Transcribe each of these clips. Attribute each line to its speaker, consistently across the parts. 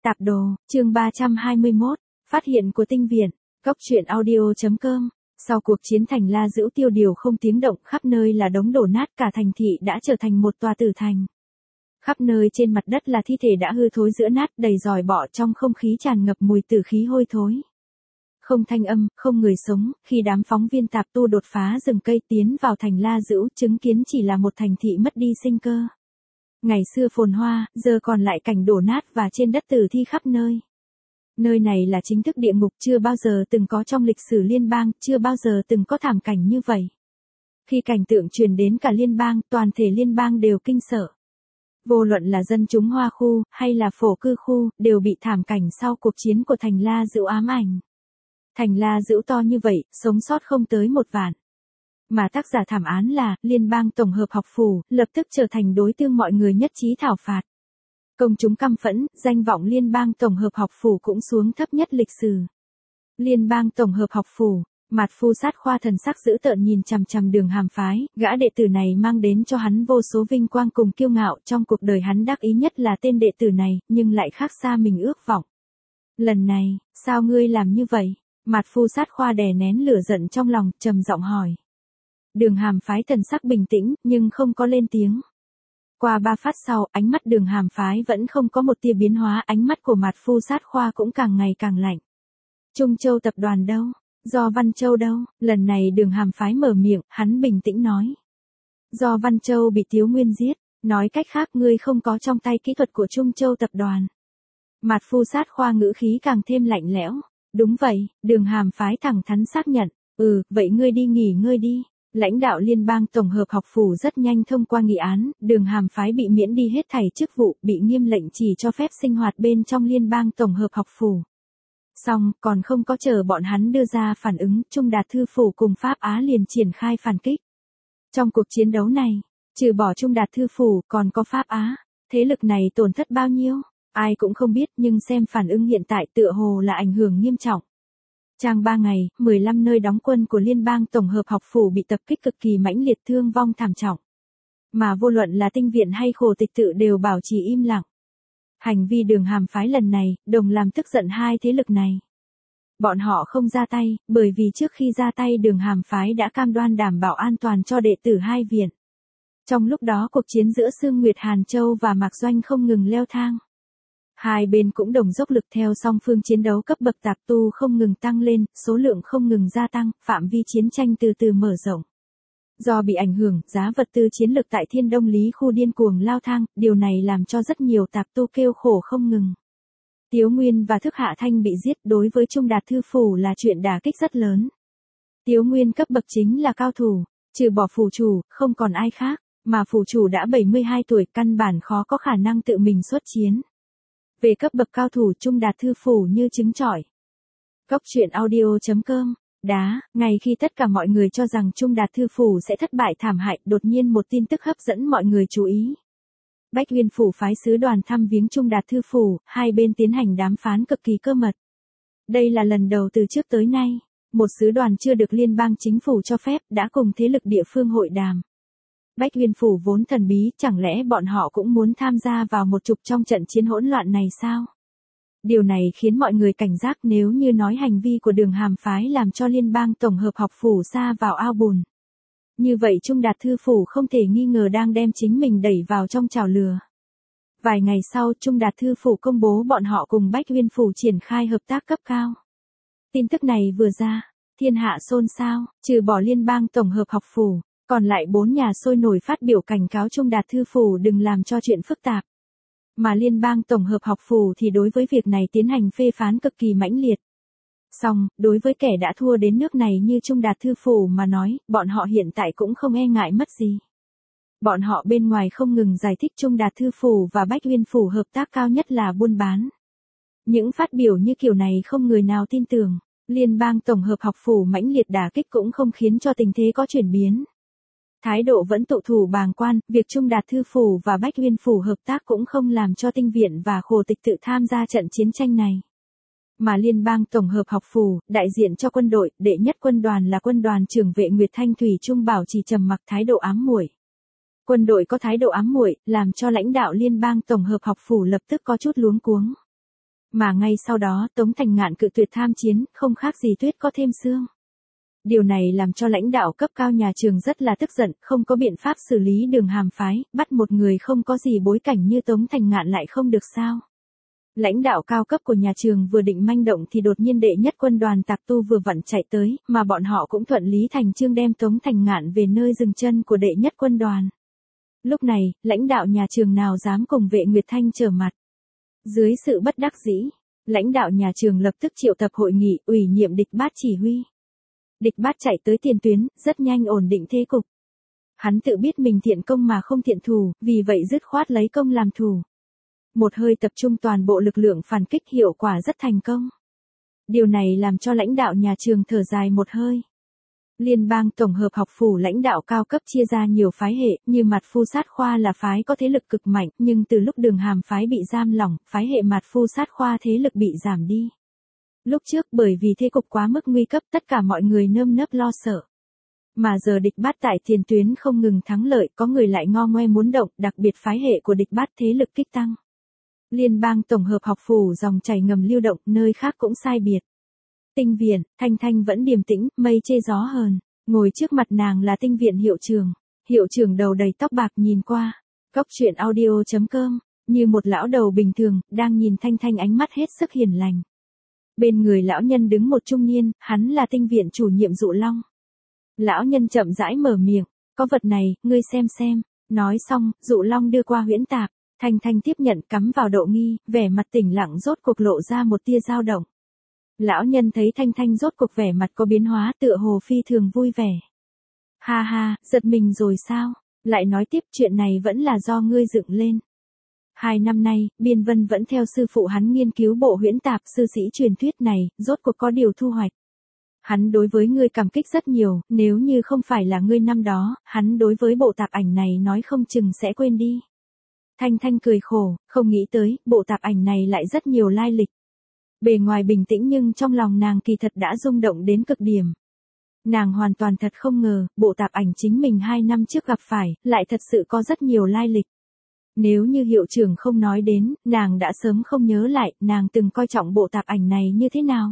Speaker 1: Tạp đồ, chương 321, phát hiện của tinh viện, góc truyện audio.com. Sau cuộc chiến thành La Dữu tiêu điều không tiếng động, khắp nơi là đống đổ nát, cả thành thị đã trở thành một tòa tử thành. Khắp nơi trên mặt đất là thi thể đã hư thối rữa nát, đầy giòi bọ, trong không khí tràn ngập mùi tử khí hôi thối. Không thanh âm, không người sống, khi đám phóng viên tạp tu đột phá rừng cây tiến vào thành La Dữu, chứng kiến chỉ là một thành thị mất đi sinh cơ. Ngày xưa phồn hoa, giờ còn lại cảnh đổ nát và trên đất tử thi khắp nơi. Nơi này là chính thức địa ngục, chưa bao giờ từng có trong lịch sử liên bang, chưa bao giờ từng có thảm cảnh như vậy. Khi cảnh tượng truyền đến cả liên bang, toàn thể liên bang đều kinh sợ. Vô luận là dân chúng Hoa khu, hay là phổ cư khu, đều bị thảm cảnh sau cuộc chiến của thành La Dữu ám ảnh. Thành La Dữu to như vậy, sống sót không tới 1 vạn. Mà tác giả thảm án là Liên bang Tổng hợp học phủ, lập tức trở thành đối tượng mọi người nhất trí thảo phạt. Công chúng căm phẫn, danh vọng Liên bang Tổng hợp học phủ cũng xuống thấp nhất lịch sử. Liên bang Tổng hợp học phủ, Mạt Phu Sát Khoa thần sắc dữ tợn nhìn chằm chằm Đường Hàm Phái, gã đệ tử này mang đến cho hắn vô số vinh quang cùng kiêu ngạo, trong cuộc đời hắn đắc ý nhất là tên đệ tử này, nhưng lại khác xa mình ước vọng. Lần này, sao ngươi làm như vậy? Mạt Phu Sát Khoa đè nén lửa giận trong lòng, trầm giọng hỏi. Đường Hàm Phái thần sắc bình tĩnh, nhưng không có lên tiếng. Qua 3 phát sau, ánh mắt Đường Hàm Phái vẫn không có một tia biến hóa, ánh mắt của Mạt Phu Sát Khoa cũng càng ngày càng lạnh. Trung Châu tập đoàn đâu? Do Văn Châu đâu? Lần này Đường Hàm Phái mở miệng, hắn bình tĩnh nói. Do Văn Châu bị Tiếu Nguyên giết, nói cách khác ngươi không có trong tay kỹ thuật của Trung Châu tập đoàn. Mạt Phu Sát Khoa ngữ khí càng thêm lạnh lẽo. Đúng vậy, Đường Hàm Phái thẳng thắn xác nhận. Vậy ngươi đi nghỉ ngơi đi. Lãnh đạo Liên bang Tổng hợp học phủ rất nhanh thông qua nghị án, Đường Hàm Phái bị miễn đi hết thảy chức vụ, bị nghiêm lệnh chỉ cho phép sinh hoạt bên trong Liên bang Tổng hợp học phủ. Xong, còn không có chờ bọn hắn đưa ra phản ứng, Trung Đạt Thư Phủ cùng Pháp Á liền triển khai phản kích. Trong cuộc chiến đấu này, trừ bỏ Trung Đạt Thư Phủ, còn có Pháp Á. Thế lực này tổn thất bao nhiêu? Ai cũng không biết, nhưng xem phản ứng hiện tại tựa hồ là ảnh hưởng nghiêm trọng. Trang 3 ngày, 15 nơi đóng quân của Liên bang Tổng hợp học phủ bị tập kích cực kỳ mãnh liệt, thương vong thảm trọng. Mà vô luận là tinh viện hay khổ tịch tự đều bảo trì im lặng. Hành vi Đường Hàm Phái lần này, đồng làm tức giận hai thế lực này. Bọn họ không ra tay, bởi vì trước khi ra tay Đường Hàm Phái đã cam đoan đảm bảo an toàn cho đệ tử hai viện. Trong lúc đó cuộc chiến giữa Sương Nguyệt Hàn Châu và Mạc Doanh không ngừng leo thang. Hai bên cũng đồng dốc lực theo song phương chiến đấu, cấp bậc tạp tu không ngừng tăng lên, số lượng không ngừng gia tăng, phạm vi chiến tranh từ từ mở rộng. Do bị ảnh hưởng, giá vật tư chiến lược tại Thiên Đông Lý khu điên cuồng lao thang, điều này làm cho rất nhiều tạp tu kêu khổ không ngừng. Tiếu Nguyên và Thức Hạ Thanh bị giết, đối với Trung Đạt Thư Phủ là chuyện đả kích rất lớn. Tiếu Nguyên cấp bậc chính là cao thủ, trừ bỏ phủ chủ, không còn ai khác, mà phủ chủ đã 72 tuổi, căn bản khó có khả năng tự mình xuất chiến. Về cấp bậc cao thủ, Trung Đạt Thư Phủ như trứng trọi. Góc truyện audio.com. Ngày khi tất cả mọi người cho rằng Trung Đạt Thư Phủ sẽ thất bại thảm hại, đột nhiên một tin tức hấp dẫn mọi người chú ý. Bách Uyên Phủ phái sứ đoàn thăm viếng Trung Đạt Thư Phủ, hai bên tiến hành đàm phán cực kỳ cơ mật. Đây là lần đầu từ trước tới nay, một sứ đoàn chưa được liên bang chính phủ cho phép đã cùng thế lực địa phương hội đàm. Bách Uyên Phủ vốn thần bí, chẳng lẽ bọn họ cũng muốn tham gia vào một trục trong trận chiến hỗn loạn này sao? Điều này khiến mọi người cảnh giác, nếu như nói hành vi của Đường Hàm Phái làm cho Liên bang Tổng hợp học phủ sa vào ao bùn. Như vậy Trung Đạt Thư Phủ không thể nghi ngờ đang đem chính mình đẩy vào trong chảo lửa. Vài ngày sau, Trung Đạt Thư Phủ công bố bọn họ cùng Bách Uyên Phủ triển khai hợp tác cấp cao. Tin tức này vừa ra, thiên hạ xôn xao, trừ bỏ Liên bang Tổng hợp học phủ, còn lại 4 nhà sôi nổi phát biểu cảnh cáo Trung Đạt Thư Phủ đừng làm cho chuyện phức tạp. Mà Liên bang Tổng hợp học phủ thì đối với việc này tiến hành phê phán cực kỳ mãnh liệt. Song, đối với kẻ đã thua đến nước này như Trung Đạt Thư Phủ mà nói, bọn họ hiện tại cũng không e ngại mất gì. Bọn họ bên ngoài không ngừng giải thích Trung Đạt Thư Phủ và Bách Uyên Phủ hợp tác cao nhất là buôn bán. Những phát biểu như kiểu này không người nào tin tưởng. Liên bang Tổng hợp học phủ mãnh liệt đả kích cũng không khiến cho tình thế có chuyển biến. Thái độ vẫn tụ thủ bàng quan, việc Trung Đạt Thư Phủ và Bách Uyên Phủ hợp tác cũng không làm cho tinh viện và khổ tịch tự tham gia trận chiến tranh này. Mà Liên bang Tổng hợp học phủ, đại diện cho quân đội, đệ nhất quân đoàn là quân đoàn trưởng vệ Nguyệt Thanh Thủy Trung bảo trì trầm mặc, thái độ ám muội. Quân đội có thái độ ám muội, làm cho lãnh đạo Liên bang Tổng hợp học phủ lập tức có chút luống cuống. Mà ngay sau đó Tống Thành Ngạn cự tuyệt tham chiến, không khác gì tuyết có thêm sương. Điều này làm cho lãnh đạo cấp cao nhà trường rất là tức giận, không có biện pháp xử lý Đường Hàm phái, bắt một người không có gì bối cảnh như Tống Thành Ngạn lại không được sao. Lãnh đạo cao cấp của nhà trường vừa định manh động thì đột nhiên đệ nhất quân đoàn tạp tu vừa vặn chạy tới, mà bọn họ cũng thuận lý thành chương đem Tống Thành Ngạn về nơi dừng chân của đệ nhất quân đoàn. Lúc này, lãnh đạo nhà trường nào dám cùng Vệ Nguyệt Thanh trở mặt. Dưới sự bất đắc dĩ, lãnh đạo nhà trường lập tức triệu tập hội nghị, ủy nhiệm Địch Bát chỉ huy. Địch Bát chạy tới tiền tuyến, rất nhanh ổn định thế cục. Hắn tự biết mình thiện công mà không thiện thù, vì vậy dứt khoát lấy công làm thù. Một hơi tập trung toàn bộ lực lượng phản kích, hiệu quả rất thành công. Điều này làm cho lãnh đạo nhà trường thở dài một hơi. Liên bang tổng hợp học phủ lãnh đạo cao cấp chia ra nhiều phái hệ, như Mạt Phu Sát Khoa là phái có thế lực cực mạnh, nhưng từ lúc Đường Hàm phái bị giam lỏng, phái hệ Mạt Phu Sát Khoa thế lực bị giảm đi. Lúc trước bởi vì thế cục quá mức nguy cấp, tất cả mọi người nơm nớp lo sợ. Mà giờ Địch Bát tại tiền tuyến không ngừng thắng lợi, có người lại ngo ngoe muốn động, đặc biệt phái hệ của Địch Bát thế lực kích tăng. Liên bang tổng hợp học phủ dòng chảy ngầm lưu động, nơi khác cũng sai biệt. Tinh viện, Thanh Thanh vẫn điềm tĩnh, mây chê gió hờn, ngồi trước mặt nàng là Tinh viện hiệu trưởng. Hiệu trưởng đầu đầy tóc bạc nhìn qua, Cốc truyện audio.com, như một lão đầu bình thường, đang nhìn Thanh Thanh ánh mắt hết sức hiền lành. Bên người lão nhân đứng một trung niên, hắn là Tinh viện chủ nhiệm Dụ Long. Lão nhân chậm rãi mở miệng, có vật này, ngươi xem. Nói xong, Dụ Long đưa qua huyễn tạp. Thanh Thanh tiếp nhận cắm vào độ nghi, vẻ mặt tỉnh lặng rốt cuộc lộ ra một tia dao động. Lão nhân thấy Thanh Thanh rốt cuộc vẻ mặt có biến hóa, tựa hồ phi thường vui vẻ. Ha ha, giật mình rồi sao? Lại nói tiếp, chuyện này vẫn là do ngươi dựng lên. 2 năm nay, Biên Vân vẫn theo sư phụ hắn nghiên cứu bộ huyễn tạp sư sĩ truyền thuyết này, rốt cuộc có điều thu hoạch. Hắn đối với ngươi cảm kích rất nhiều, nếu như không phải là ngươi năm đó, hắn đối với bộ tạp ảnh này nói không chừng sẽ quên đi. Thanh Thanh cười khổ, không nghĩ tới, bộ tạp ảnh này lại rất nhiều lai lịch. Bề ngoài bình tĩnh nhưng trong lòng nàng kỳ thật đã rung động đến cực điểm. Nàng hoàn toàn thật không ngờ, bộ tạp ảnh chính mình 2 năm trước gặp phải, lại thật sự có rất nhiều lai lịch. Nếu như hiệu trưởng không nói đến, nàng đã sớm không nhớ lại, nàng từng coi trọng bộ tạp ảnh này như thế nào.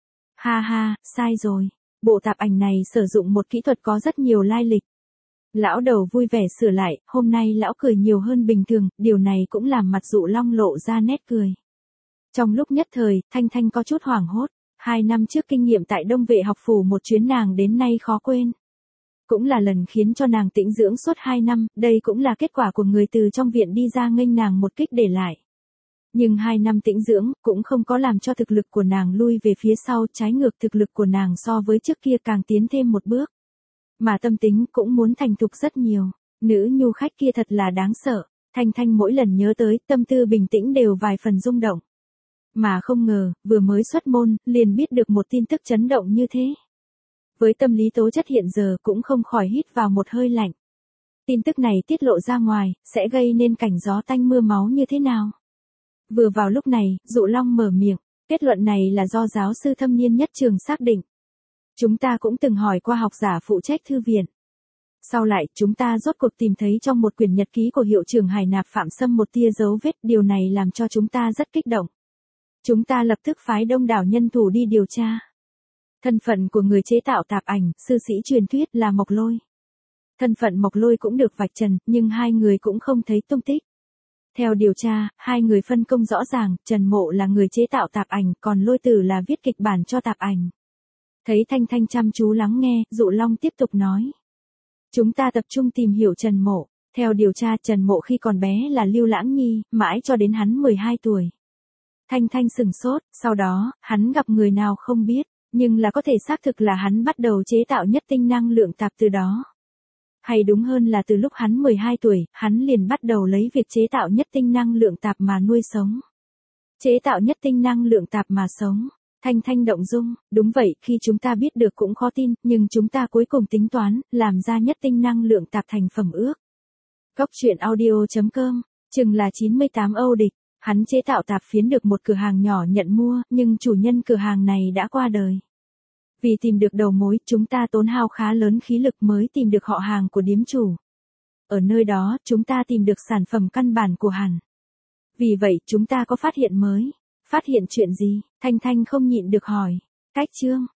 Speaker 1: Ha ha, sai rồi. Bộ tạp ảnh này sử dụng một kỹ thuật có rất nhiều lai lịch. Lão đầu vui vẻ sửa lại, hôm nay lão cười nhiều hơn bình thường, điều này cũng làm mặt Dụ Long lộ ra nét cười. Trong lúc nhất thời, Thanh Thanh có chút hoảng hốt. 2 năm trước kinh nghiệm tại Đông Vệ học phủ một chuyến nàng đến nay khó quên. Cũng là lần khiến cho nàng tĩnh dưỡng suốt 2 năm, đây cũng là kết quả của người từ trong viện đi ra nghênh nàng một kích để lại. Nhưng 2 năm tĩnh dưỡng, cũng không có làm cho thực lực của nàng lui về phía sau, trái ngược thực lực của nàng so với trước kia càng tiến thêm một bước. Mà tâm tính cũng muốn thành thục rất nhiều, nữ nhu khách kia thật là đáng sợ, Thanh Thanh mỗi lần nhớ tới, tâm tư bình tĩnh đều vài phần rung động. Mà không ngờ, vừa mới xuất môn, liền biết được một tin tức chấn động như thế. Với tâm lý tố chất hiện giờ cũng không khỏi hít vào một hơi lạnh. Tin tức này tiết lộ ra ngoài, sẽ gây nên cảnh gió tanh mưa máu như thế nào? Vừa vào lúc này, Dụ Long mở miệng, kết luận này là do giáo sư thâm niên nhất trường xác định. Chúng ta cũng từng hỏi qua học giả phụ trách thư viện. Sau lại, chúng ta rốt cuộc tìm thấy trong một quyển nhật ký của hiệu trưởng Hải Nạp Phạm Sâm một tia dấu vết, điều này làm cho chúng ta rất kích động. Chúng ta lập tức phái đông đảo nhân thủ đi điều tra. Thân phận của người chế tạo tạp ảnh, sư sĩ truyền thuyết là Mộc Lôi. Thân phận Mộc Lôi cũng được vạch trần, nhưng hai người cũng không thấy tung tích. Theo điều tra, hai người phân công rõ ràng, Trần Mộ là người chế tạo tạp ảnh, còn Lôi Tử là viết kịch bản cho tạp ảnh. Thấy Thanh Thanh chăm chú lắng nghe, Dụ Long tiếp tục nói. Chúng ta tập trung tìm hiểu Trần Mộ. Theo điều tra, Trần Mộ khi còn bé là Lưu Lãng Nhi, mãi cho đến hắn 12 tuổi. Thanh Thanh sừng sốt, sau đó, hắn gặp người nào không biết, nhưng là có thể xác thực là hắn bắt đầu chế tạo nhất tinh năng lượng tạp từ đó. Hay đúng hơn là từ lúc hắn 12 tuổi, hắn liền bắt đầu lấy việc chế tạo nhất tinh năng lượng tạp mà nuôi sống. Chế tạo nhất tinh năng lượng tạp mà sống. Thanh Thanh động dung, đúng vậy, khi chúng ta biết được cũng khó tin, nhưng chúng ta cuối cùng tính toán, làm ra nhất tinh năng lượng tạp thành phẩm ước. Cốc truyện audio.com, chừng là 98 Âu địch, hắn chế tạo tạp phiến được một cửa hàng nhỏ nhận mua, nhưng chủ nhân cửa hàng này đã qua đời. Vì tìm được đầu mối, chúng ta tốn hao khá lớn khí lực mới tìm được họ hàng của điếm chủ. Ở nơi đó, chúng ta tìm được sản phẩm căn bản của hắn. Vì vậy, chúng ta có phát hiện mới. Phát hiện chuyện gì? Thanh Thanh không nhịn được hỏi. Cách Trương,